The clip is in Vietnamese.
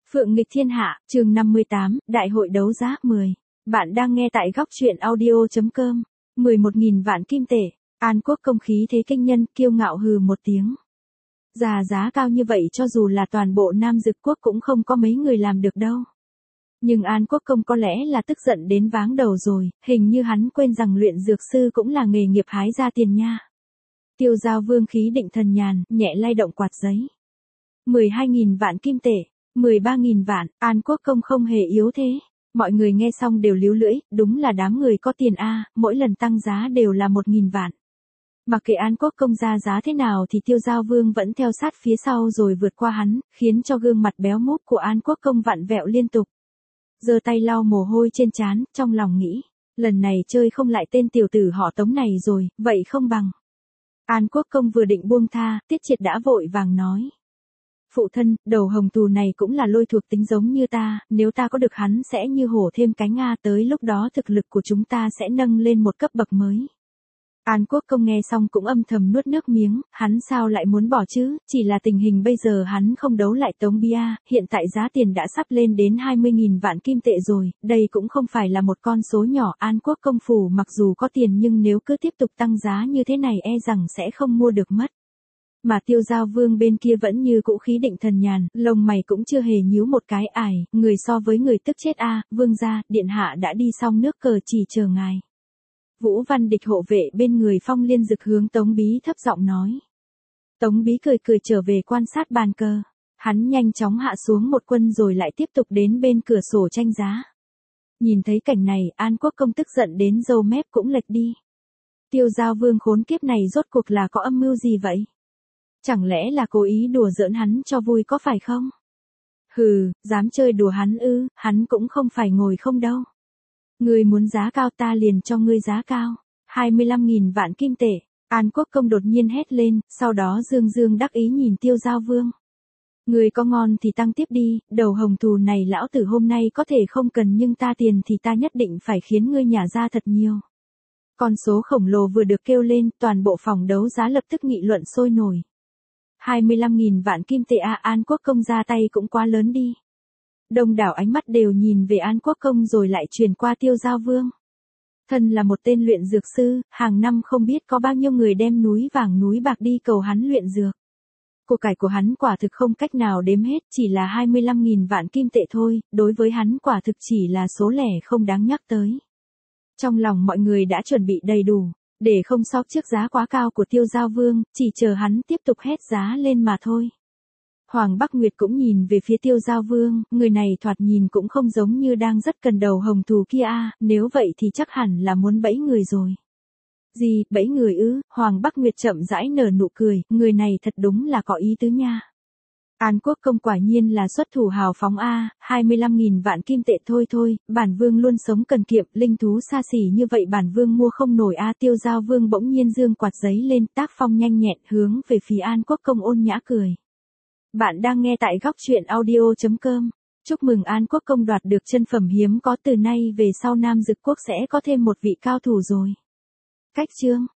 Phượng nghịch thiên hạ, chương 58, Đại hội đấu giá 10. Bạn đang nghe tại góc truyện audio.com. 11.000 vạn kim tệ. An Quốc công khí thế kinh nhân, kiêu ngạo hừ một tiếng. Giá cao như vậy cho dù là toàn bộ Nam Dực quốc cũng không có mấy người làm được đâu. Nhưng An Quốc công có lẽ là tức giận đến váng đầu rồi, hình như hắn quên rằng luyện dược sư cũng là nghề nghiệp hái ra tiền nha. Tiêu Giao Vương khí định thần nhàn, nhẹ lay động quạt giấy. 12.000 vạn kim tệ. 13.000 vạn, An Quốc công không hề yếu thế. Mọi người nghe xong đều líu lưỡi, đúng là đám người có tiền a, mỗi lần tăng giá đều là 1.000 vạn. Mặc kệ An Quốc công ra giá thế nào thì Tiêu Giao Vương vẫn theo sát phía sau rồi vượt qua hắn, khiến cho gương mặt béo múp của An Quốc công vặn vẹo liên tục. Giơ tay lau mồ hôi trên trán, trong lòng nghĩ, lần này chơi không lại tên tiểu tử họ Tống này rồi, vậy không bằng. An Quốc công vừa định buông tha, Tiết Triệt đã vội vàng nói. Phụ thân, đầu hồng tù này cũng là lôi thuộc tính giống như ta, nếu ta có được hắn sẽ như hổ thêm cánh Nga, tới lúc đó thực lực của chúng ta sẽ nâng lên một cấp bậc mới. An Quốc công nghe xong cũng âm thầm nuốt nước miếng, hắn sao lại muốn bỏ chứ, chỉ là tình hình bây giờ hắn không đấu lại Tống Bia, hiện tại giá tiền đã sắp lên đến 20.000 vạn kim tệ rồi, đây cũng không phải là một con số nhỏ. An Quốc công phủ mặc dù có tiền nhưng nếu cứ tiếp tục tăng giá như thế này e rằng sẽ không mua được mất. Mà Tiêu Giao Vương bên kia vẫn như cũ khí định thần nhàn, lông mày cũng chưa hề nhíu một cái. Ải, người so với người tức chết a, vương gia, điện hạ đã đi xong nước cờ chỉ chờ ngài. Vũ Văn Địch hộ vệ bên người Phong Liên Dực hướng Tống Bí thấp giọng nói. Tống Bí cười cười trở về quan sát bàn cờ. Hắn nhanh chóng hạ xuống một quân rồi lại tiếp tục đến bên cửa sổ tranh giá. Nhìn thấy cảnh này, An Quốc công tức giận đến râu mép cũng lệch đi. Tiêu Giao Vương khốn kiếp này rốt cuộc là có âm mưu gì vậy? Chẳng lẽ là cố ý đùa giỡn hắn cho vui có phải không? Hừ, dám chơi đùa hắn ư, hắn cũng không phải ngồi không đâu. Ngươi muốn giá cao ta liền cho ngươi giá cao. 25.000 vạn kim tệ. An Quốc công đột nhiên hét lên, sau đó dương đắc ý nhìn Tiêu Giao Vương. Ngươi có ngon thì tăng tiếp đi, đầu hồng thù này lão tử hôm nay có thể không cần nhưng ta tiền thì ta nhất định phải khiến ngươi nhả ra thật nhiều. Con số khổng lồ vừa được kêu lên, toàn bộ phòng đấu giá lập tức nghị luận sôi nổi. 25.000 vạn kim tệ a, An Quốc công ra tay cũng quá lớn đi. Đông đảo ánh mắt đều nhìn về An Quốc công rồi lại truyền qua Tiêu Giao Vương. Thân là một tên luyện dược sư, hàng năm không biết có bao nhiêu người đem núi vàng núi bạc đi cầu hắn luyện dược. Của cải của hắn quả thực không cách nào đếm hết, chỉ là 25.000 vạn kim tệ thôi, đối với hắn quả thực chỉ là số lẻ không đáng nhắc tới. Trong lòng mọi người đã chuẩn bị đầy đủ, để không sót trước giá quá cao của Tiêu Giao Vương, chỉ chờ hắn tiếp tục hét giá lên mà thôi. Hoàng Bắc Nguyệt cũng nhìn về phía Tiêu Giao Vương, người này thoạt nhìn cũng không giống như đang rất cần đầu hồng thù kia a, nếu vậy thì chắc hẳn là muốn bẫy người rồi. Gì, bẫy người ư? Hoàng Bắc Nguyệt chậm rãi nở nụ cười, người này thật đúng là có ý tứ nha. An Quốc công quả nhiên là xuất thủ hào phóng a, 25.000 vạn kim tệ thôi, bản vương luôn sống cần kiệm, linh thú xa xỉ như vậy bản vương mua không nổi a. Tiêu Giao Vương bỗng nhiên giương quạt giấy lên, tác phong nhanh nhẹn hướng về phía An Quốc công ôn nhã cười. Bạn đang nghe tại góc truyện audio.com. Chúc mừng An Quốc công đoạt được chân phẩm hiếm có, từ nay về sau Nam Dực quốc sẽ có thêm một vị cao thủ rồi. Cách chương